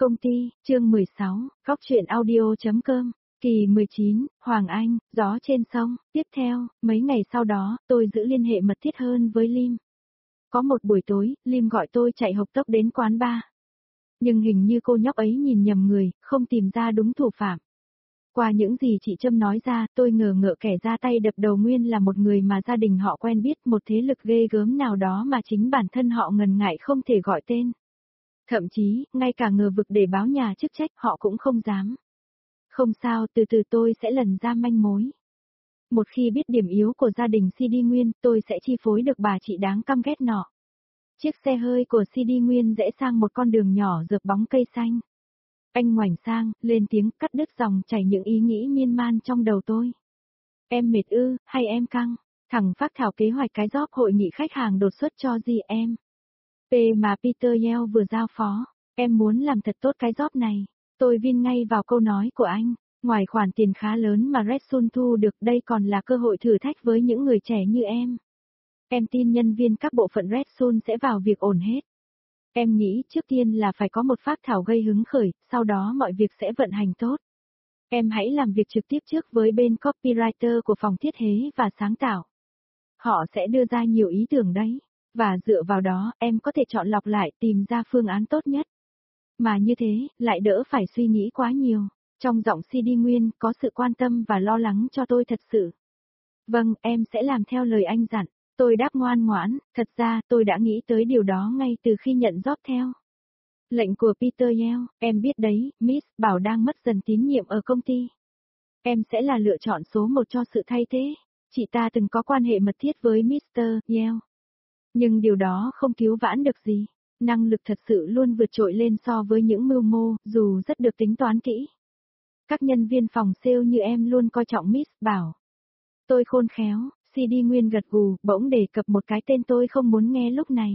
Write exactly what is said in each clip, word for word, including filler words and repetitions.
Công ty, chương mười sáu, góc truyện audio chấm com, kỳ mười chín, Hoàng Anh, gió trên sông. Tiếp theo, mấy ngày sau đó, tôi giữ liên hệ mật thiết hơn với Lim. Có một buổi tối, Lim gọi tôi chạy hộc tốc đến quán bar. Nhưng hình như cô nhóc ấy nhìn nhầm người, không tìm ra đúng thủ phạm. Qua những gì chị Trâm nói ra, tôi ngờ ngợ kẻ ra tay đập đầu nguyên là một người mà gia đình họ quen biết, một thế lực ghê gớm nào đó mà chính bản thân họ ngần ngại không thể gọi tên. Thậm chí, ngay cả ngờ vực để báo nhà chức trách họ cũng không dám. Không sao, từ từ tôi sẽ lần ra manh mối. Một khi biết điểm yếu của gia đình xê đê Nguyên, tôi sẽ chi phối được bà chị đáng căm ghét nọ. Chiếc xe hơi của xê đê Nguyên rẽ sang một con đường nhỏ rợp bóng cây xanh. Anh ngoảnh sang, lên tiếng cắt đứt dòng chảy những ý nghĩ miên man trong đầu tôi. Em mệt ư, hay em căng? Thằng phát thảo kế hoạch cái job hội nghị khách hàng đột xuất cho gì em? P mà Peter Yell vừa giao phó. Em muốn làm thật tốt cái job này. Tôi vin ngay vào câu nói của anh. Ngoài khoản tiền khá lớn mà Red Sun thu được, đây còn là cơ hội thử thách với những người trẻ như em. Em tin nhân viên các bộ phận Red Sun sẽ vào việc ổn hết. Em nghĩ trước tiên là phải có một phác thảo gây hứng khởi, sau đó mọi việc sẽ vận hành tốt. Em hãy làm việc trực tiếp trước với bên copywriter của phòng thiết kế và sáng tạo. Họ sẽ đưa ra nhiều ý tưởng đấy. Và dựa vào đó, em có thể chọn lọc lại, tìm ra phương án tốt nhất. Mà như thế, lại đỡ phải suy nghĩ quá nhiều. Trong giọng xê đê Nguyên có sự quan tâm và lo lắng cho tôi thật sự. Vâng, em sẽ làm theo lời anh dặn. Tôi đáp ngoan ngoãn, thật ra tôi đã nghĩ tới điều đó ngay từ khi nhận job theo. Lệnh của Peter Yell, em biết đấy, Miss Bảo đang mất dần tín nhiệm ở công ty. Em sẽ là lựa chọn số một cho sự thay thế. Chị ta từng có quan hệ mật thiết với mít tơ Yell. Nhưng điều đó không cứu vãn được gì. Năng lực thật sự luôn vượt trội lên so với những mưu mô, dù rất được tính toán kỹ. Các nhân viên phòng sale như em luôn coi trọng Miss Bảo. Tôi khôn khéo, xê đê Nguyên gật gù, bỗng đề cập một cái tên tôi không muốn nghe lúc này.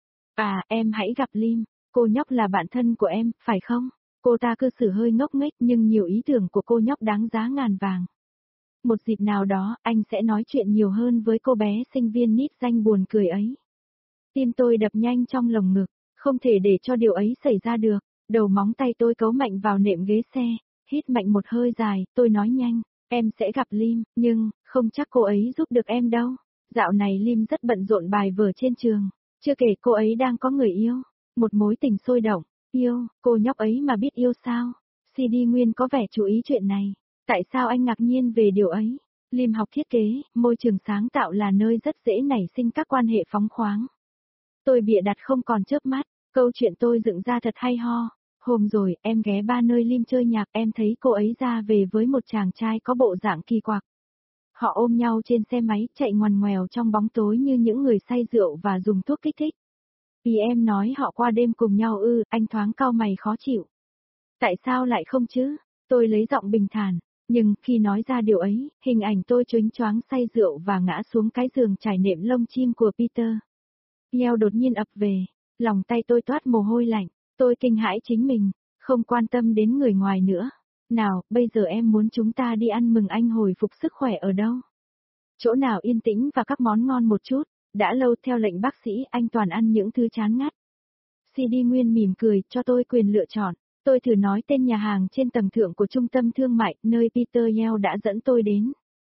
À, em hãy gặp Lim, cô nhóc là bạn thân của em, phải không? Cô ta cư xử hơi ngốc nghếch nhưng nhiều ý tưởng của cô nhóc đáng giá ngàn vàng. Một dịp nào đó, anh sẽ nói chuyện nhiều hơn với cô bé sinh viên nít danh buồn cười ấy. Tim tôi đập nhanh trong lồng ngực, không thể để cho điều ấy xảy ra được. Đầu móng tay tôi cấu mạnh vào nệm ghế xe, hít mạnh một hơi dài, tôi nói nhanh, em sẽ gặp Lim, nhưng, không chắc cô ấy giúp được em đâu. Dạo này Lim rất bận rộn bài vở trên trường, chưa kể cô ấy đang có người yêu, một mối tình sôi động. Yêu, cô nhóc ấy mà biết yêu sao? xê đê Nguyên có vẻ chú ý chuyện này. Tại sao anh ngạc nhiên về điều ấy? Lim học thiết kế, môi trường sáng tạo là nơi rất dễ nảy sinh các quan hệ phóng khoáng. Tôi bịa đặt không còn chớp mắt, câu chuyện tôi dựng ra thật hay ho. Hôm rồi, em ghé ba nơi Lim chơi nhạc, em thấy cô ấy ra về với một chàng trai có bộ dạng kỳ quặc. Họ ôm nhau trên xe máy, chạy ngoằn ngoèo trong bóng tối như những người say rượu và dùng thuốc kích thích. Vì em nói họ qua đêm cùng nhau ư, anh thoáng cau mày khó chịu. Tại sao lại không chứ? Tôi lấy giọng bình thản, nhưng khi nói ra điều ấy, hình ảnh tôi choáng choáng say rượu và ngã xuống cái giường trải nệm lông chim của Peter Yell đột nhiên ập về, lòng tay tôi toát mồ hôi lạnh, tôi kinh hãi chính mình, không quan tâm đến người ngoài nữa. Nào, bây giờ em muốn chúng ta đi ăn mừng anh hồi phục sức khỏe ở đâu? Chỗ nào yên tĩnh và các món ngon một chút, đã lâu theo lệnh bác sĩ anh toàn ăn những thứ chán ngắt. xê đê Nguyên mỉm cười, cho tôi quyền lựa chọn. Tôi thử nói tên nhà hàng trên tầng thượng của trung tâm thương mại, nơi Peter Yell đã dẫn tôi đến.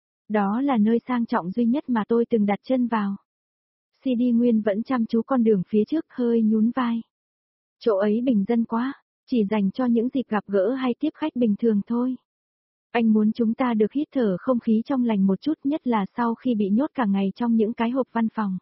Đó là nơi sang trọng duy nhất mà tôi từng đặt chân vào. xê đê Nguyên vẫn chăm chú con đường phía trước, hơi nhún vai. Chỗ ấy bình dân quá, chỉ dành cho những dịp gặp gỡ hay tiếp khách bình thường thôi. Anh muốn chúng ta được hít thở không khí trong lành một chút, nhất là sau khi bị nhốt cả ngày trong những cái hộp văn phòng.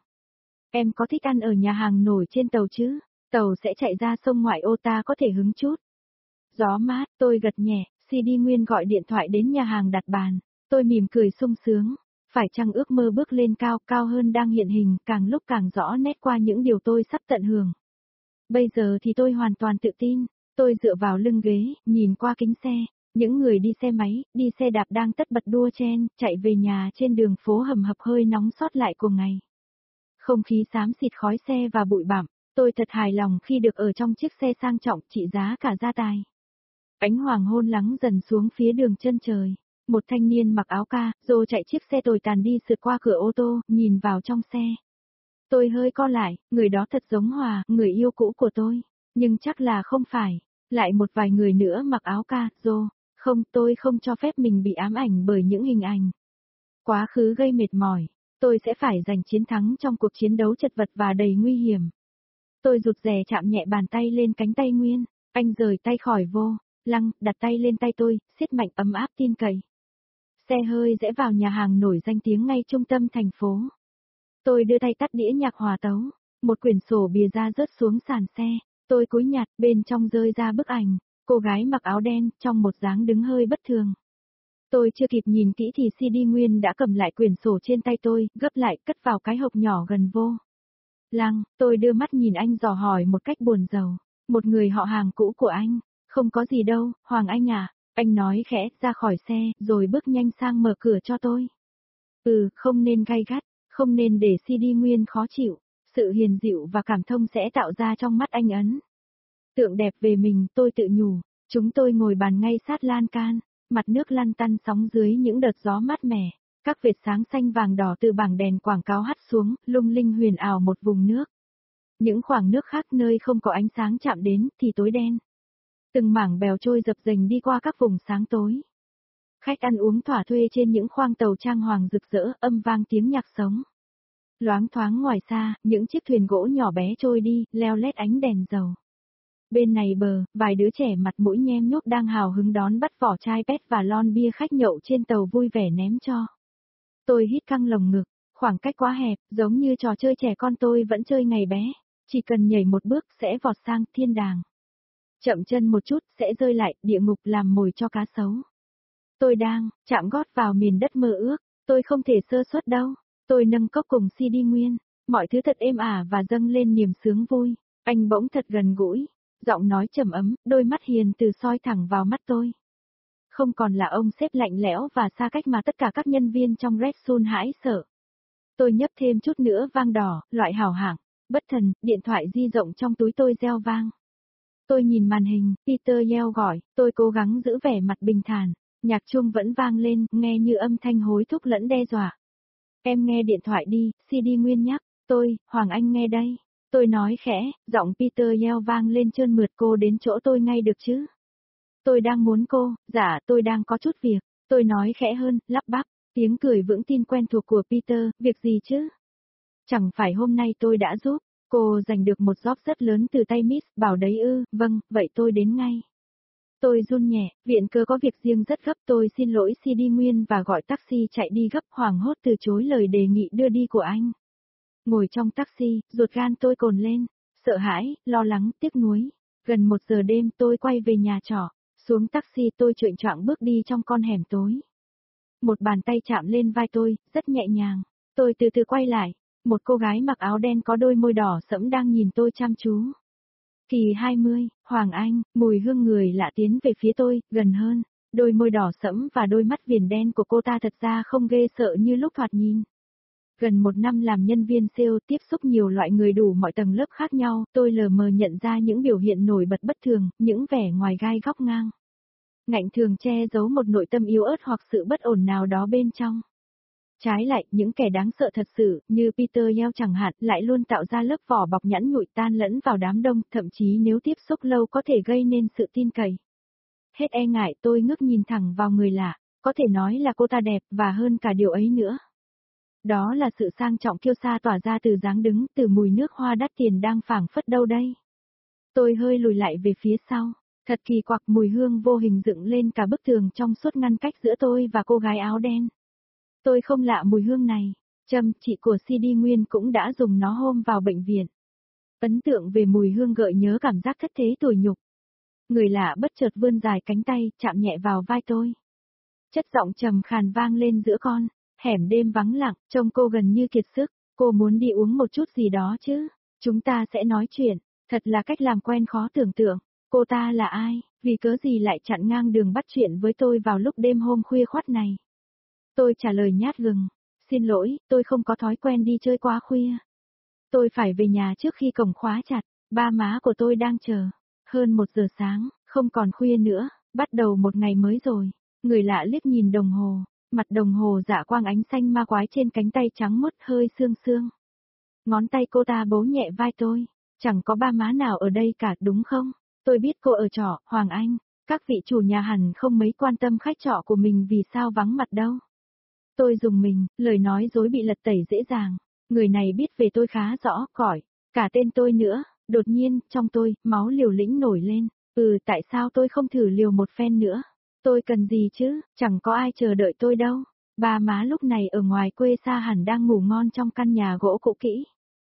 Em có thích ăn ở nhà hàng nổi trên tàu chứ? Tàu sẽ chạy ra sông ngoại ô, ta có thể hứng chút. Gió mát, tôi gật nhẹ, xê đê Nguyên gọi điện thoại đến nhà hàng đặt bàn. Tôi mỉm cười sung sướng. Phải chăng ước mơ bước lên cao, cao hơn đang hiện hình, càng lúc càng rõ nét qua những điều tôi sắp tận hưởng. Bây giờ thì tôi hoàn toàn tự tin. Tôi dựa vào lưng ghế, nhìn qua kính xe. Những người đi xe máy, đi xe đạp đang tất bật đua chen, chạy về nhà trên đường phố hầm hập hơi nóng sót lại của ngày. Không khí xám xịt khói xe và bụi bặm. Tôi thật hài lòng khi được ở trong chiếc xe sang trọng trị giá cả gia tài. Ánh hoàng hôn lắng dần xuống phía đường chân trời. Một thanh niên mặc áo ca, rồi chạy chiếc xe tồi tàn đi sượt qua cửa ô tô, nhìn vào trong xe. Tôi hơi co lại, người đó thật giống Hòa, người yêu cũ của tôi. Nhưng chắc là không phải. Lại một vài người nữa mặc áo ca, rô. Không, tôi không cho phép mình bị ám ảnh bởi những hình ảnh. Quá khứ gây mệt mỏi. Tôi sẽ phải giành chiến thắng trong cuộc chiến đấu chật vật và đầy nguy hiểm. Tôi rụt rè chạm nhẹ bàn tay lên cánh tay Nguyên. Anh rời tay khỏi vô. Lăng, đặt tay lên tay tôi, siết mạnh ấm áp tin cậy. Xe hơi rẽ vào nhà hàng nổi danh tiếng ngay trung tâm thành phố. Tôi đưa tay tắt đĩa nhạc hòa tấu. Một quyển sổ bìa da rớt xuống sàn xe. Tôi cúi nhặt, bên trong rơi ra bức ảnh. Cô gái mặc áo đen, trong một dáng đứng hơi bất thường. Tôi chưa kịp nhìn kỹ thì xê đê Nguyên đã cầm lại quyển sổ trên tay tôi, gấp lại, cất vào cái hộp nhỏ gần vô. Lăng, tôi đưa mắt nhìn anh dò hỏi một cách buồn rầu. Một người họ hàng cũ của anh. Không có gì đâu, Hoàng Anh à. Anh nói khẽ, ra khỏi xe, rồi bước nhanh sang mở cửa cho tôi. Ừ, không nên gay gắt, không nên để xê đê Nguyên khó chịu. Sự hiền dịu và cảm thông sẽ tạo ra trong mắt anh ấn tượng đẹp về mình, tôi tự nhủ. Chúng tôi ngồi bàn ngay sát lan can, mặt nước lăn tăn sóng dưới những đợt gió mát mẻ. Các vệt sáng xanh vàng đỏ từ bảng đèn quảng cáo hắt xuống, lung linh huyền ảo một vùng nước. Những khoảng nước khác nơi không có ánh sáng chạm đến thì tối đen. Từng mảng bèo trôi dập dềnh đi qua các vùng sáng tối. Khách ăn uống thỏa thuê trên những khoang tàu trang hoàng rực rỡ, âm vang tiếng nhạc sống. Loáng thoáng ngoài xa, những chiếc thuyền gỗ nhỏ bé trôi đi, leo lét ánh đèn dầu. Bên này bờ, vài đứa trẻ mặt mũi nhem nhuốc đang hào hứng đón bắt vỏ chai pét và lon bia khách nhậu trên tàu vui vẻ ném cho. Tôi hít căng lồng ngực, khoảng cách quá hẹp, giống như trò chơi trẻ con tôi vẫn chơi ngày bé. Chỉ cần nhảy một bước sẽ vọt sang thiên đàng. Chậm chân một chút sẽ rơi lại, địa ngục làm mồi cho cá sấu. Tôi đang chạm gót vào miền đất mơ ước, tôi không thể sơ suất đâu. Tôi nâng cốc cùng xê đê Nguyên, mọi thứ thật êm ả và dâng lên niềm sướng vui. Anh bỗng thật gần gũi, giọng nói trầm ấm, đôi mắt hiền từ soi thẳng vào mắt tôi. Không còn là ông sếp lạnh lẽo và xa cách mà tất cả các nhân viên trong Red Sun hãi sợ. Tôi nhấp thêm chút nữa vang đỏ, loại hảo hạng, bất thần, điện thoại di động trong túi tôi reo vang. Tôi nhìn màn hình, Peter Yell gọi, tôi cố gắng giữ vẻ mặt bình thản, nhạc chuông vẫn vang lên, nghe như âm thanh hối thúc lẫn đe dọa. Em nghe điện thoại đi, xê đê Nguyên nhắc, tôi, Hoàng Anh nghe đây. Tôi nói khẽ, giọng Peter Yell vang lên trơn mượt, cô đến chỗ tôi ngay được chứ? Tôi đang muốn cô, dạ tôi đang có chút việc, tôi nói khẽ hơn, lắp bắp, tiếng cười vững tin quen thuộc của Peter, việc gì chứ? Chẳng phải hôm nay tôi đã giúp cô giành được một job rất lớn từ tay Miss, bảo đấy ư, vâng, vậy tôi đến ngay. Tôi run nhẹ, viện cơ có việc riêng rất gấp, tôi xin lỗi xê đê Nguyên và gọi taxi chạy đi gấp, hoảng hốt từ chối lời đề nghị đưa đi của anh. Ngồi trong taxi, ruột gan tôi cồn lên, sợ hãi, lo lắng, tiếc nuối. Gần một giờ đêm tôi quay về nhà trọ, xuống taxi tôi chệch choạng bước đi trong con hẻm tối. Một bàn tay chạm lên vai tôi, rất nhẹ nhàng. Tôi từ từ quay lại, một cô gái mặc áo đen có đôi môi đỏ sẫm đang nhìn tôi chăm chú. Kỳ hai mươi, Hoàng Anh, mùi hương người lạ tiến về phía tôi, gần hơn. Đôi môi đỏ sẫm và đôi mắt viền đen của cô ta thật ra không ghê sợ như lúc thoạt nhìn. Gần một năm làm nhân viên sale, tiếp xúc nhiều loại người đủ mọi tầng lớp khác nhau, tôi lờ mờ nhận ra những biểu hiện nổi bật bất thường, những vẻ ngoài gai góc ngang. Ngạnh thường che giấu một nội tâm yếu ớt hoặc sự bất ổn nào đó bên trong. Trái lại, những kẻ đáng sợ thật sự, như Peter Yell chẳng hạn, lại luôn tạo ra lớp vỏ bọc nhẵn nhụi tan lẫn vào đám đông, thậm chí nếu tiếp xúc lâu có thể gây nên sự tin cậy. Hết e ngại tôi ngước nhìn thẳng vào người lạ, có thể nói là cô ta đẹp, và hơn cả điều ấy nữa. Đó là sự sang trọng kiêu sa tỏa ra từ dáng đứng, từ mùi nước hoa đắt tiền đang phảng phất đâu đây. Tôi hơi lùi lại về phía sau, thật kỳ quặc, mùi hương vô hình dựng lên cả bức tường trong suốt ngăn cách giữa tôi và cô gái áo đen. Tôi không lạ mùi hương này, Trâm, chị của xê đê Nguyên cũng đã dùng nó hôm vào bệnh viện. Ấn tượng về mùi hương gợi nhớ cảm giác thất thế tủi nhục. Người lạ bất chợt vươn dài cánh tay, chạm nhẹ vào vai tôi. Chất giọng trầm khàn vang lên giữa con hẻm đêm vắng lặng, trông cô gần như kiệt sức. Cô muốn đi uống một chút gì đó chứ? Chúng ta sẽ nói chuyện. Thật là cách làm quen khó tưởng tượng. Cô ta là ai? Vì cớ gì lại chặn ngang đường bắt chuyện với tôi vào lúc đêm hôm khuya khoắt này? Tôi trả lời nhát gừng. Xin lỗi, tôi không có thói quen đi chơi quá khuya. Tôi phải về nhà trước khi cổng khóa chặt. Ba má của tôi đang chờ. Hơn một giờ sáng, không còn khuya nữa, bắt đầu một ngày mới rồi. Người lạ liếc nhìn đồng hồ. Mặt đồng hồ dạ quang ánh xanh ma quái trên cánh tay trắng muốt hơi sương sương. Ngón tay cô ta bấu nhẹ vai tôi. Chẳng có ba má nào ở đây cả, đúng không? Tôi Tôi biết cô ở trọ, Hoàng Anh. Các vị chủ nhà hẳn không mấy quan tâm khách trọ của mình vì sao vắng mặt đâu. Tôi dùng mình, lời nói dối bị lật tẩy dễ dàng. Người này biết về tôi khá rõ, cỏi, cả tên tôi nữa. Đột nhiên, trong tôi, máu liều lĩnh nổi lên. Ừ, tại sao tôi không thử liều một phen nữa? Tôi cần gì chứ, chẳng có ai chờ đợi tôi đâu. Ba má lúc này ở ngoài quê xa hẳn đang ngủ ngon trong căn nhà gỗ cũ kỹ.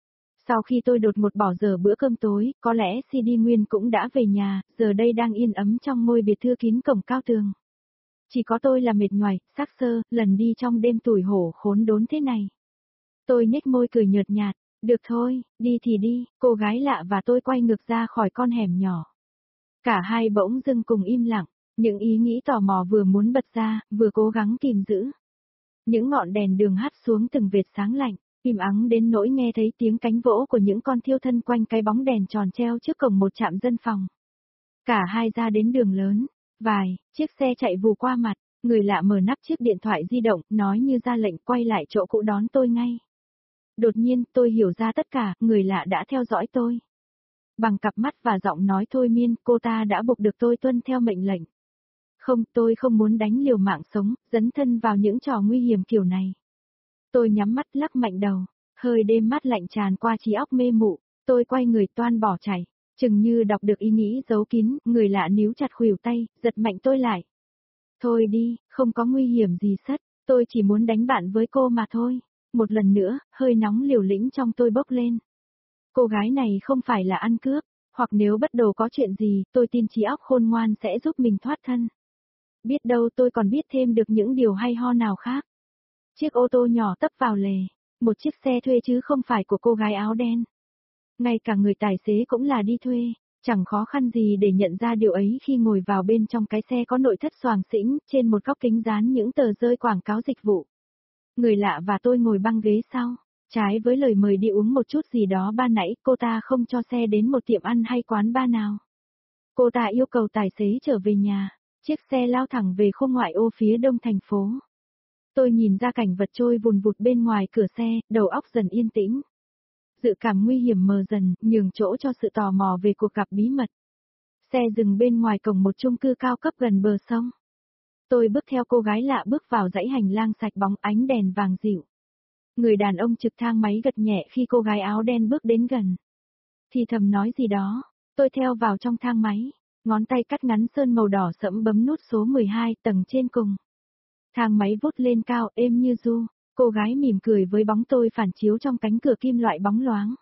Sau khi tôi đột ngột bỏ giờ bữa cơm tối, có lẽ xê đê Nguyên cũng đã về nhà, giờ đây đang yên ấm trong ngôi biệt thự kín cổng cao tường. Chỉ có tôi là mệt nhoài, xác xơ, lần đi trong đêm tủi hổ khốn đốn thế này. Tôi nhếch môi cười nhợt nhạt, được thôi, đi thì đi, cô gái lạ và tôi quay ngược ra khỏi con hẻm nhỏ. Cả hai bỗng dưng cùng im lặng, những ý nghĩ tò mò vừa muốn bật ra, vừa cố gắng kìm giữ. Những ngọn đèn đường hắt xuống từng vệt sáng lạnh, im ắng đến nỗi nghe thấy tiếng cánh vỗ của những con thiêu thân quanh cái bóng đèn tròn treo trước cổng một trạm dân phòng. Cả hai ra đến đường lớn, vài, chiếc xe chạy vù qua mặt, người lạ mở nắp chiếc điện thoại di động, nói như ra lệnh quay lại chỗ cũ đón tôi ngay. Đột nhiên, tôi hiểu ra tất cả, người lạ đã theo dõi tôi. Bằng cặp mắt và giọng nói thôi miên, cô ta đã buộc được tôi tuân theo mệnh lệnh. Không, tôi không muốn đánh liều mạng sống, dấn thân vào những trò nguy hiểm kiểu này. Tôi nhắm mắt lắc mạnh đầu, hơi đêm mát lạnh tràn qua trí óc mê mụ, tôi quay người toan bỏ chạy, chừng như đọc được ý nghĩ giấu kín, người lạ níu chặt khuỷu tay, giật mạnh tôi lại. Thôi đi, không có nguy hiểm gì sất, tôi chỉ muốn đánh bạn với cô mà thôi. Một lần nữa, hơi nóng liều lĩnh trong tôi bốc lên. Cô gái này không phải là ăn cướp, hoặc nếu bất đồ có chuyện gì, tôi tin trí óc khôn ngoan sẽ giúp mình thoát thân. Biết đâu tôi còn biết thêm được những điều hay ho nào khác. Chiếc ô tô nhỏ tấp vào lề, một chiếc xe thuê chứ không phải của cô gái áo đen. Ngay cả người tài xế cũng là đi thuê, chẳng khó khăn gì để nhận ra điều ấy khi ngồi vào bên trong cái xe có nội thất xoàng xĩnh, trên một góc kính dán những tờ rơi quảng cáo dịch vụ. Người lạ và tôi ngồi băng ghế sau, trái với lời mời đi uống một chút gì đó ban nãy, cô ta không cho xe đến một tiệm ăn hay quán bar nào. Cô ta yêu cầu tài xế trở về nhà, chiếc xe lao thẳng về khu ngoại ô phía đông thành phố. Tôi nhìn ra cảnh vật trôi vùn vụt bên ngoài cửa xe, đầu óc dần yên tĩnh. Dự cảm nguy hiểm mờ dần, nhường chỗ cho sự tò mò về cuộc gặp bí mật. Xe dừng bên ngoài cổng một chung cư cao cấp gần bờ sông. Tôi bước theo cô gái lạ bước vào dãy hành lang sạch bóng ánh đèn vàng dịu. Người đàn ông trực thang máy gật nhẹ khi cô gái áo đen bước đến gần. Thì thầm nói gì đó, tôi theo vào trong thang máy, ngón tay cắt ngắn sơn màu đỏ sẫm bấm nút số mười hai tầng trên cùng. Thang máy vút lên cao êm như ru, cô gái mỉm cười với bóng tôi phản chiếu trong cánh cửa kim loại bóng loáng.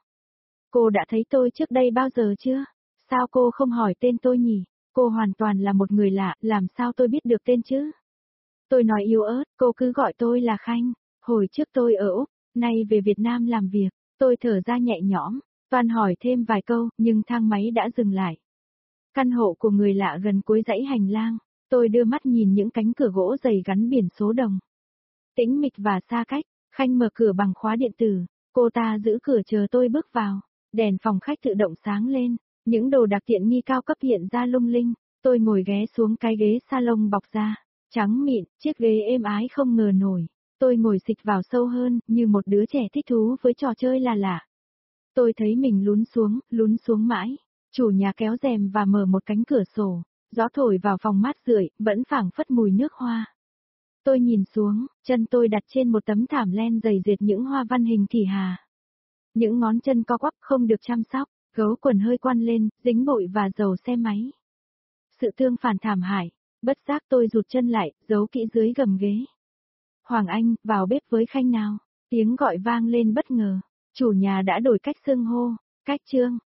Cô đã thấy tôi trước đây bao giờ chưa? Sao cô không hỏi tên tôi nhỉ? Cô hoàn toàn là một người lạ, làm sao tôi biết được tên chứ? Tôi nói yếu ớt, cô cứ gọi tôi là Khanh. Hồi trước tôi ở Úc, nay về Việt Nam làm việc, tôi thở ra nhẹ nhõm, toàn hỏi thêm vài câu, nhưng thang máy đã dừng lại. Căn hộ của người lạ gần cuối dãy hành lang, tôi đưa mắt nhìn những cánh cửa gỗ dày gắn biển số đồng. Tĩnh mịch và xa cách, Khanh mở cửa bằng khóa điện tử, cô ta giữ cửa chờ tôi bước vào, đèn phòng khách tự động sáng lên, những đồ đặc tiện nghi cao cấp hiện ra lung linh, tôi ngồi ghé xuống cái ghế salon bọc da, trắng mịn, chiếc ghế êm ái không ngờ nổi. Tôi ngồi xịch vào sâu hơn, như một đứa trẻ thích thú với trò chơi là lạ. Tôi thấy mình lún xuống, lún xuống mãi. Chủ nhà kéo rèm và mở một cánh cửa sổ. Gió thổi vào phòng mát rượi, vẫn phảng phất mùi nước hoa. Tôi nhìn xuống, chân tôi đặt trên một tấm thảm len dày dệt những hoa văn hình kỳ hà. Những ngón chân co quắp không được chăm sóc, gấu quần hơi quăn lên, dính bụi và dầu xe máy. Sự tương phản thảm hại, bất giác tôi rụt chân lại, giấu kỹ dưới gầm ghế. Hoàng Anh, vào bếp với Khanh nào. Tiếng gọi vang lên bất ngờ. Chủ nhà đã đổi cách xưng hô. Cách Trương.